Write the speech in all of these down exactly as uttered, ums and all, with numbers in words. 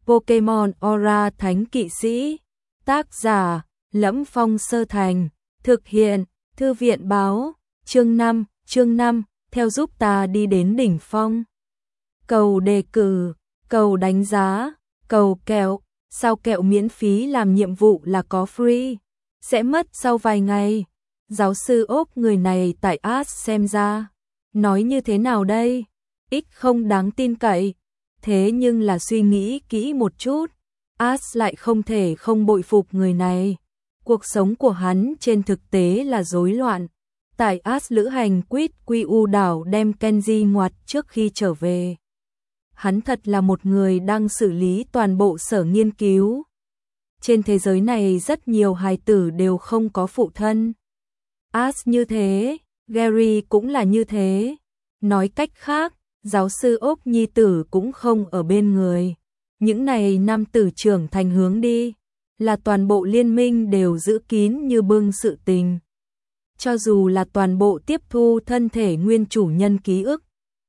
Pokemon Aura Thánh Kỵ Sĩ. Tác giả: Lẫm Phong Sơ Thành. Thực hiện: Thư viện báo. Chương năm, chương năm, theo giúp ta đi đến đỉnh phong. Cầu đề cử, cầu đánh giá, cầu kẹo. Sao kẹo miễn phí làm nhiệm vụ là có free, sẽ mất sau vài ngày. Giáo sư ốp người này tại Ash xem ra. Nói như thế nào đây? X không đáng tin cậy. Thế nhưng là suy nghĩ kỹ một chút, Ash lại không thể không bội phục người này. Cuộc sống của hắn trên thực tế là rối loạn. Tại Ash lữ hành Quýt Quy U đảo đem Kenji ngoặt trước khi trở về. Hắn thật là một người đang xử lý toàn bộ sở nghiên cứu. Trên thế giới này rất nhiều hài tử đều không có phụ thân. Ash như thế, Gary cũng là như thế. Nói cách khác, giáo sư ốp nhi tử cũng không ở bên người. Những này nam tử trưởng thành hướng đi, là toàn bộ liên minh đều giữ kín như bưng sự tình. Cho dù là toàn bộ tiếp thu thân thể nguyên chủ nhân ký ức,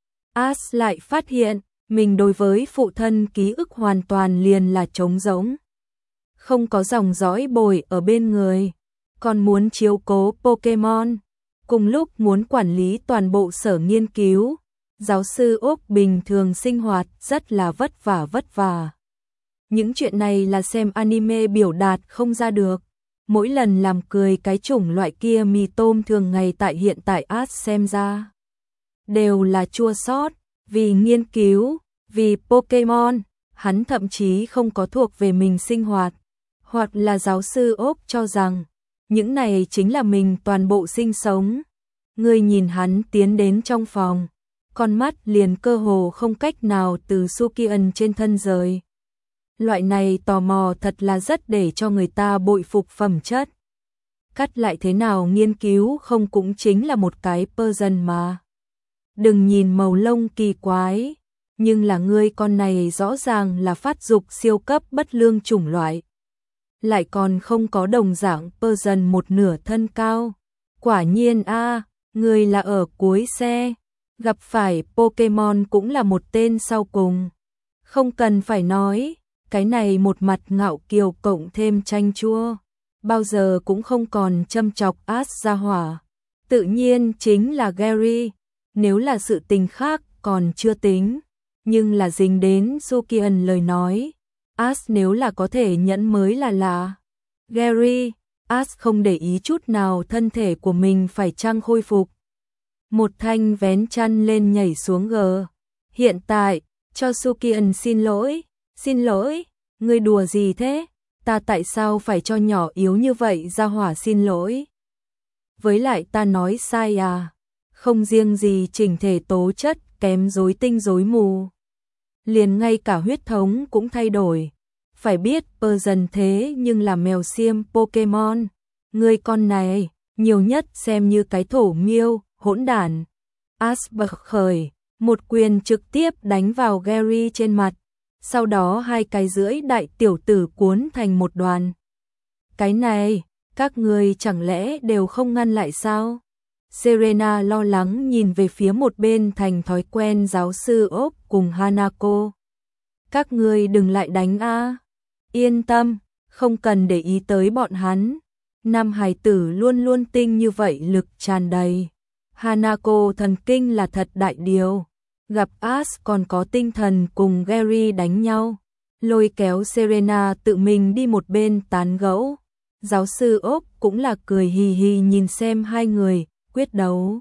Ash lại phát hiện mình đối với phụ thân ký ức hoàn toàn liền là trống rỗng. Không có dòng dõi bồi ở bên người, còn muốn chiếu cố Pokemon, cùng lúc muốn quản lý toàn bộ sở nghiên cứu. Giáo sư ốp bình thường sinh hoạt rất là vất vả vất vả. Những chuyện này là xem anime biểu đạt không ra được. Mỗi lần làm cười cái chủng loại kia mì tôm thường ngày tại hiện tại Ash xem ra đều là chua xót. Vì nghiên cứu, vì Pokemon, hắn thậm chí không có thuộc về mình sinh hoạt. Hoặc là giáo sư ốp cho rằng những này chính là mình toàn bộ sinh sống. Người nhìn hắn tiến đến trong phòng, con mắt liền cơ hồ không cách nào từ Sukian trên thân rời. Loại này tò mò thật là rất để cho người ta bội phục phẩm chất. Cắt lại thế nào nghiên cứu không cũng chính là một cái person mà. Đừng nhìn màu lông kỳ quái, nhưng là ngươi con này rõ ràng là phát dục siêu cấp bất lương chủng loại. Lại còn không có đồng dạng person một nửa thân cao. Quả nhiên a, à, ngươi là ở cuối xe. Gặp phải Pokemon cũng là một tên sau cùng. Không cần phải nói, cái này một mặt ngạo kiều cộng thêm chanh chua, bao giờ cũng không còn châm chọc Ash ra hỏa. Tự nhiên chính là Gary. Nếu là sự tình khác còn chưa tính, nhưng là dính đến Sukian lời nói, Ash nếu là có thể nhẫn mới là lạ. Gary, Ash không để ý chút nào thân thể của mình phải chăng khôi phục. Một thanh vén chăn lên nhảy xuống gờ. Hiện tại, cho Sukian xin lỗi, xin lỗi, ngươi đùa gì thế? Ta tại sao phải cho nhỏ yếu như vậy ra hỏa xin lỗi? Với lại ta nói sai à? Không riêng gì chỉnh thể tố chất kém rối tinh rối mù, liền ngay cả huyết thống cũng thay đổi. Phải biết person thế nhưng là mèo xiêm Pokemon. Ngươi con này, nhiều nhất xem như cái thổ miêu, hỗn đản. Ash bật khởi, một quyền trực tiếp đánh vào Gary trên mặt. Sau đó hai cái rưỡi đại tiểu tử cuốn thành một đoàn. Cái này, các ngươi chẳng lẽ đều không ngăn lại sao? Serena lo lắng nhìn về phía một bên thành thói quen giáo sư ốp cùng Hanako. Các ngươi đừng lại đánh a. Yên tâm, không cần để ý tới bọn hắn. Nam hài tử luôn luôn tinh như vậy lực tràn đầy. Hanako thần kinh là thật đại điều. Gặp Ash còn có tinh thần cùng Gary đánh nhau. Lôi kéo Serena tự mình đi một bên tán gẫu. Giáo sư ốp cũng là cười hì hì nhìn xem hai người quyết đấu.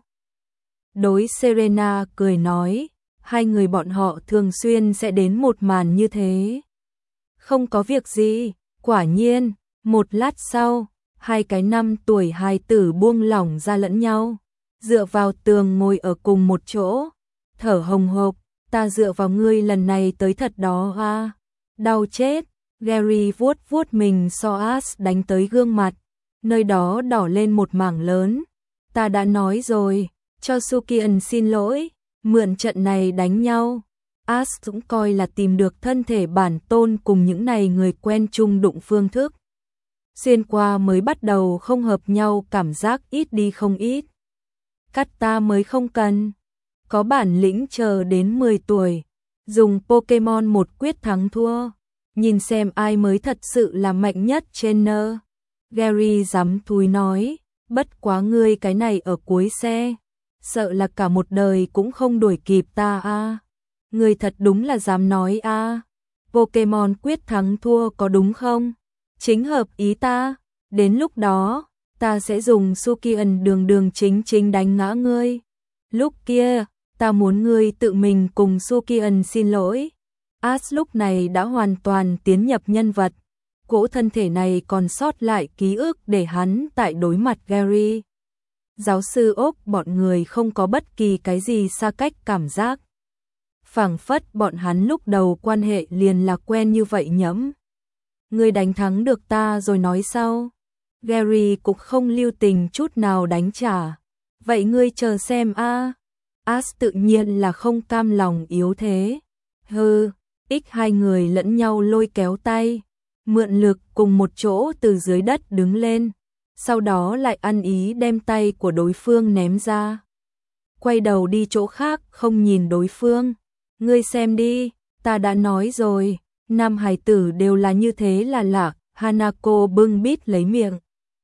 Đối Serena cười nói, hai người bọn họ thường xuyên sẽ đến một màn như thế. Không có việc gì, quả nhiên, một lát sau, hai cái năm tuổi hài tử buông lỏng ra lẫn nhau, dựa vào tường ngồi ở cùng một chỗ, thở hồng hộc, ta dựa vào ngươi lần này tới thật đó a. Đau chết. Gary vuốt vuốt mình so Ash đánh tới gương mặt, nơi đó đỏ lên một mảng lớn. Ta đã nói rồi, cho Sukian xin lỗi, mượn trận này đánh nhau. Ash cũng coi là tìm được thân thể bản tôn cùng những này người quen chung đụng phương thức. Xuyên qua mới bắt đầu không hợp nhau cảm giác ít đi không ít. Cắt ta mới không cần. Có bản lĩnh chờ đến mười tuổi, dùng Pokemon một quyết thắng thua. nhìn xem ai mới thật sự là mạnh nhất trên nơ. Gary giám thúi nói, bất quá ngươi cái này ở cuối xe, sợ là cả một đời cũng không đuổi kịp ta a. À. Ngươi thật đúng là dám nói a. À. Pokemon quyết thắng thua có đúng không? Chính hợp ý ta, đến lúc đó, ta sẽ dùng Sukian đường đường chính chính đánh ngã ngươi. Lúc kia, ta muốn ngươi tự mình cùng Sukian xin lỗi. Ash lúc này đã hoàn toàn tiến nhập nhân vật. Cỗ thân thể này còn sót lại ký ức để hắn tại đối mặt Gary. Giáo sư Oak bọn người không có bất kỳ cái gì xa cách cảm giác. Phảng phất bọn hắn lúc đầu quan hệ liền là quen như vậy nhẫm. Ngươi đánh thắng được ta rồi nói sau. Gary cũng không lưu tình chút nào đánh trả. Vậy ngươi chờ xem a. À. Ash tự nhiên là không cam lòng yếu thế. Hừ, ích hai người lẫn nhau lôi kéo tay, mượn lực cùng một chỗ từ dưới đất đứng lên, sau đó lại ăn ý đem tay của đối phương ném ra. Quay đầu đi chỗ khác không nhìn đối phương. Ngươi xem đi, ta đã nói rồi, nam hài tử đều là như thế là lạ. Hanako bưng bít lấy miệng.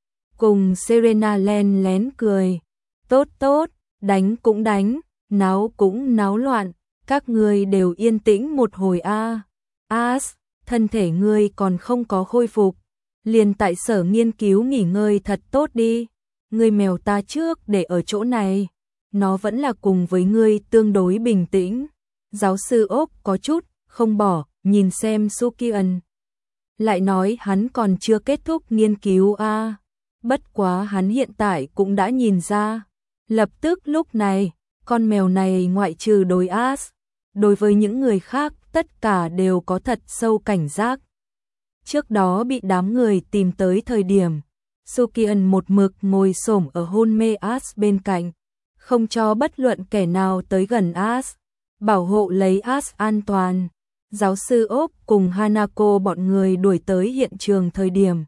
Cùng Serena len lén cười. Tốt tốt, đánh cũng đánh, náo cũng náo loạn, các ngươi đều yên tĩnh một hồi a. Ash, thân thể ngươi còn không có khôi phục, liền tại sở nghiên cứu nghỉ ngơi thật tốt đi. Ngươi mèo ta trước để ở chỗ này, nó vẫn là cùng với ngươi tương đối bình tĩnh. Giáo sư Oak có chút không bỏ, nhìn xem Sukian. Lại nói hắn còn chưa kết thúc nghiên cứu a. À. Bất quá hắn hiện tại cũng đã nhìn ra. Lập tức lúc này, con mèo này ngoại trừ đối Ash, đối với những người khác tất cả đều có thật sâu cảnh giác. Trước đó bị đám người tìm tới thời điểm, Sukian một mực ngồi xổm ở hôn mê Ash bên cạnh, không cho bất luận kẻ nào tới gần Ash, bảo hộ lấy Ash an toàn. Giáo sư Oak cùng Hanako bọn người đuổi tới hiện trường thời điểm,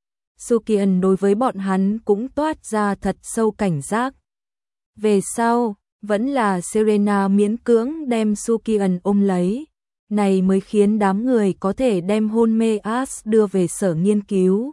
Sukian đối với bọn hắn cũng toát ra thật sâu cảnh giác. Về sau, vẫn là Serena miễn cưỡng đem Sukian ôm lấy, này mới khiến đám người có thể đem hôn mê Ash đưa về sở nghiên cứu.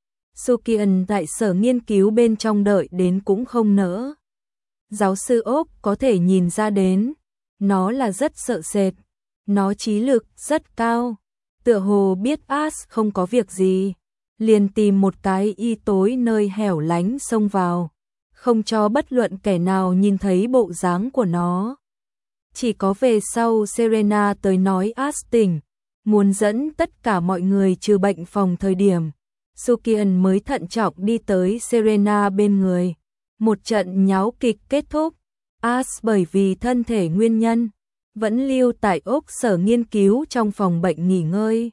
Sukian tại sở nghiên cứu bên trong đợi đến cũng không nỡ. Giáo sư Oak có thể nhìn ra đến, nó là rất sợ sệt, nó trí lực rất cao, tựa hồ biết Ash không có việc gì, liền tìm một cái y tối nơi hẻo lánh xông vào, không cho bất luận kẻ nào nhìn thấy bộ dáng của nó. Chỉ có về sau Serena tới nói Ash tỉnh, muốn dẫn tất cả mọi người trừ bệnh phòng thời điểm, Sukian mới thận trọng đi tới Serena bên người. Một trận nháo kịch kết thúc, Ash bởi vì thân thể nguyên nhân, vẫn lưu tại ốc sở nghiên cứu trong phòng bệnh nghỉ ngơi.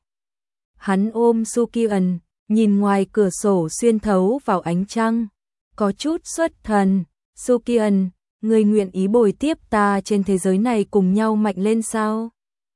Hắn ôm Sukian, nhìn ngoài cửa sổ xuyên thấu vào ánh trăng, có chút xuất thần. Sukian, người nguyện ý bồi tiếp ta trên thế giới này cùng nhau mạnh lên sao?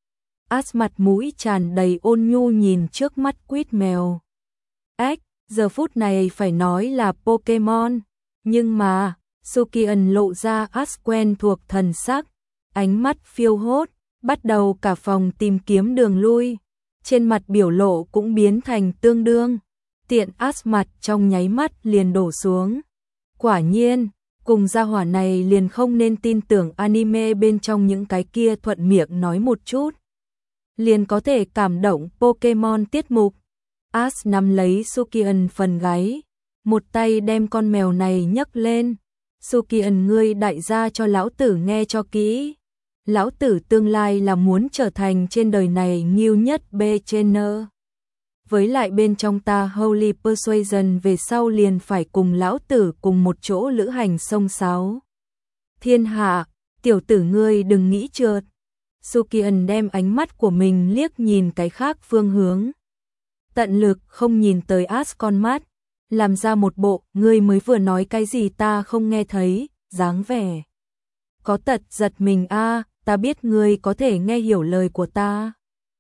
Ash mặt mũi tràn đầy ôn nhu nhìn trước mắt quýt mèo. Ếch, giờ phút này phải nói là Pokemon, nhưng mà, Sukian lộ ra Ash quen thuộc thần sắc, ánh mắt phiêu hốt, bắt đầu cả phòng tìm kiếm đường lui, trên mặt biểu lộ cũng biến thành tương đương, tiện Ash mặt trong nháy mắt liền đổ xuống. Quả nhiên, cùng gia hỏa này liền không nên tin tưởng anime bên trong những cái kia thuận miệng nói một chút, liền có thể cảm động Pokemon tiết mục. Ash nắm lấy Sukian phần gáy, một tay đem con mèo này nhấc lên. Sukian, ngươi đại gia cho lão tử nghe cho kỹ. Lão tử tương lai là muốn trở thành trên đời này nghiêu nhất bê trainer. Với lại bên trong ta Holy Persuasion về sau liền phải cùng lão tử cùng một chỗ lữ hành sông sáo. Thiên hạ, tiểu tử ngươi đừng nghĩ trượt. Sukian đem ánh mắt của mình liếc nhìn cái khác phương hướng, tận lực không nhìn tới Ash con mắt, làm ra một bộ ngươi mới vừa nói cái gì ta không nghe thấy dáng vẻ. Có tật giật mình a, à, ta biết ngươi có thể nghe hiểu lời của ta.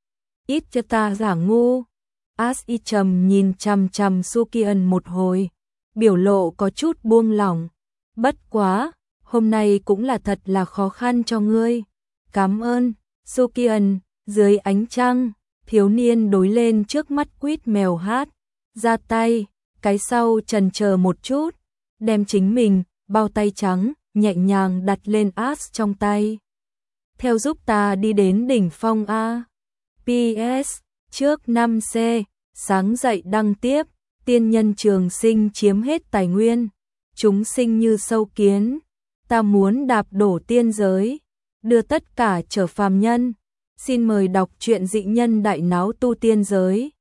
Ít cho ta giả ngu. Ash y trầm nhìn chằm chằm Sukian một hồi, biểu lộ có chút buông lỏng. Bất quá, hôm nay cũng là thật là khó khăn cho ngươi. Cảm ơn. Sukian, dưới ánh trăng, Thiếu niên đối lên trước mắt quýt mèo hát, ra tay, cái sau chần chờ một chút, đem chính mình, bao tay trắng, nhẹ nhàng đặt lên as trong tay. Theo giúp ta đi đến đỉnh phong A. pê ét, trước năm C, sáng dậy đăng tiếp, tiên nhân trường sinh chiếm hết tài nguyên, chúng sinh như sâu kiến, ta muốn đạp đổ tiên giới, đưa tất cả trở phàm nhân. Xin mời đọc truyện Dị Nhân Đại Náo Tu Tiên Giới.